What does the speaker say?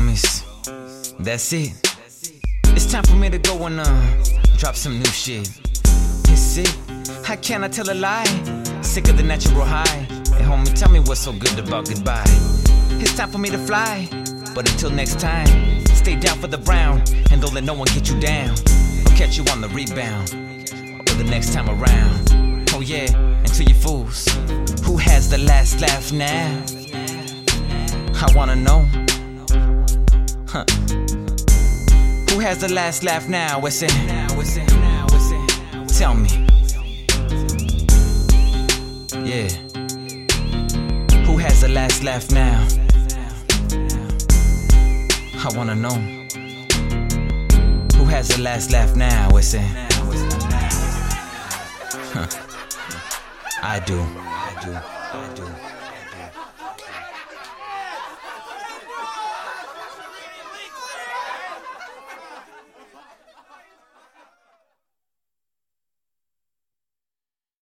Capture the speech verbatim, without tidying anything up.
promise. That's it. It's time for me to go and uh, drop some new shit. It's it. How can I tell a lie? Sick of the natural high. Hey homie, tell me what's so good about goodbye. It's time for me to fly, but until next time, stay down for the round, and don't let no one get you down. I'll catch you on the rebound, or the next time around. Oh yeah, and to you fools, who has the last laugh now? I wanna know. Huh. Who has the last laugh now? What's it? Tell me. Yeah. Who has the last laugh now? I wanna know. Who has the last laugh now? What's it? Huh. I do. I do. I do.